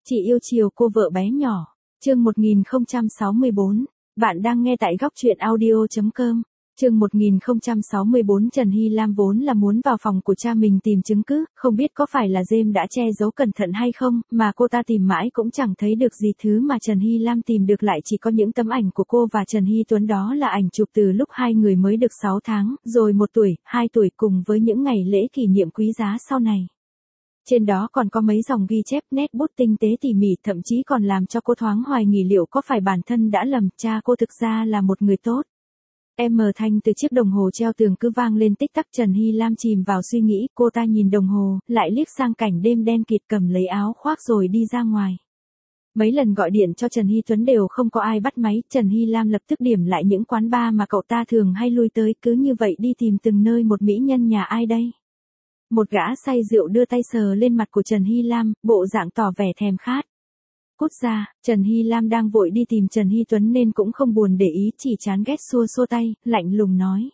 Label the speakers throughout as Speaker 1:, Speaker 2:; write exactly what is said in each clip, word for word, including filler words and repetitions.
Speaker 1: Chị yêu chiều cô vợ bé nhỏ. Chương một nghìn không trăm sáu mươi bốn. Bạn đang nghe tại góc truyện audio chấm com. Chương một nghìn không trăm sáu mươi bốn. Trần Hy Lam vốn là muốn vào phòng của cha mình tìm chứng cứ, không biết có phải là James đã che giấu cẩn thận hay không, mà cô ta tìm mãi cũng chẳng thấy được gì. Thứ mà Trần Hy Lam tìm được lại chỉ có những tấm ảnh của cô và Trần Hy Tuấn, đó là ảnh chụp từ lúc hai người mới được sáu tháng, rồi một tuổi, hai tuổi cùng với những ngày lễ kỷ niệm quý giá sau này. Trên đó còn có mấy dòng ghi chép nét bút tinh tế tỉ mỉ, thậm chí còn làm cho cô thoáng hoài nghi liệu có phải bản thân đã lầm, cha cô thực ra là một người tốt. Em mờ thanh từ chiếc đồng hồ treo tường cứ vang lên tích tắc. Trần Hy Lam chìm vào suy nghĩ, cô ta nhìn đồng hồ, lại liếc sang cảnh đêm đen kịt, cầm lấy áo khoác rồi đi ra ngoài. Mấy lần gọi điện cho Trần Hy Tuấn đều không có ai bắt máy, Trần Hy Lam lập tức điểm lại những quán bar mà cậu ta thường hay lui tới, cứ như vậy đi tìm từng nơi. Một mỹ nhân nhà ai đây? Một gã say rượu đưa tay sờ lên mặt của Trần Hy Lam, bộ dạng tỏ vẻ thèm khát. Cút ra. Trần Hy Lam đang vội đi tìm Trần Hy Tuấn nên cũng không buồn để ý, chỉ chán ghét xua xua tay, lạnh lùng nói.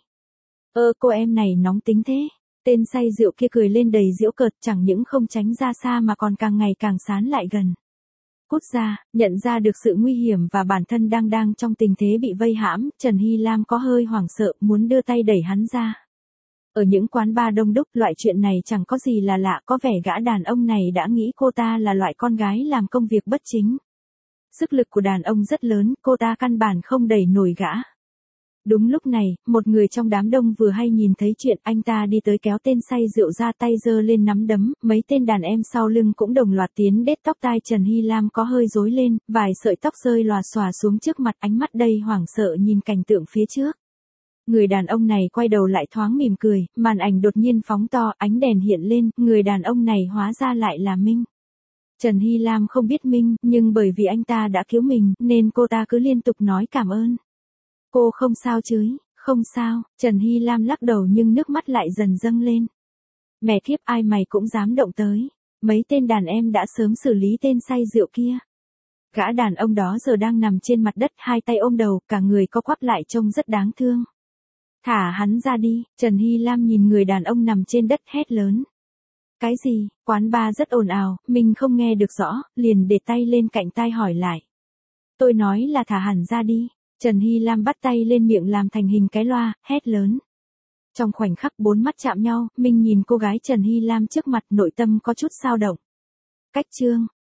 Speaker 1: Ơ cô em này nóng tính thế. Tên say rượu kia cười lên đầy giễu cợt, chẳng những không tránh ra xa mà còn càng ngày càng sán lại gần. Cút ra. Nhận ra được sự nguy hiểm và bản thân đang đang trong tình thế bị vây hãm, Trần Hy Lam có hơi hoảng sợ, muốn đưa tay đẩy hắn ra. Ở những quán bar đông đúc, loại chuyện này chẳng có gì là lạ, có vẻ gã đàn ông này đã nghĩ cô ta là loại con gái làm công việc bất chính. Sức lực của đàn ông rất lớn, cô ta căn bản không đẩy nổi gã. Đúng lúc này, một người trong đám đông vừa hay nhìn thấy chuyện, anh ta đi tới kéo tên say rượu ra, tay giơ lên nắm đấm, mấy tên đàn em sau lưng cũng đồng loạt tiến đét tóc tai Trần Hy Lam có hơi rối lên, vài sợi tóc rơi lòa xòa xuống trước mặt, ánh mắt đầy hoảng sợ nhìn cảnh tượng phía trước. Người đàn ông này quay đầu lại thoáng mỉm cười, màn ảnh đột nhiên phóng to, ánh đèn hiện lên, người đàn ông này hóa ra lại là Minh. Trần Hy Lam không biết Minh, nhưng bởi vì anh ta đã cứu mình, nên cô ta cứ liên tục nói cảm ơn. Cô không sao chứ? Không sao. Trần Hy Lam lắc đầu nhưng nước mắt lại dần dâng lên. Mẹ kiếp, ai mày cũng dám động tới. Mấy tên đàn em đã sớm xử lý tên say rượu kia. Gã đàn ông đó giờ đang nằm trên mặt đất, hai tay ôm đầu, cả người co quắp lại trông rất đáng thương. Thả hắn ra đi. Trần Hy Lam nhìn người đàn ông nằm trên đất hét lớn. Cái gì? Quán bar rất ồn ào, mình không nghe được rõ, liền để tay lên cạnh tai hỏi lại. Tôi nói là thả hắn ra đi. Trần Hy Lam bắt tay lên miệng làm thành hình cái loa, hét lớn. Trong khoảnh khắc bốn mắt chạm nhau, Minh nhìn cô gái Trần Hy Lam trước mặt, nội tâm có chút dao động. Cách chương.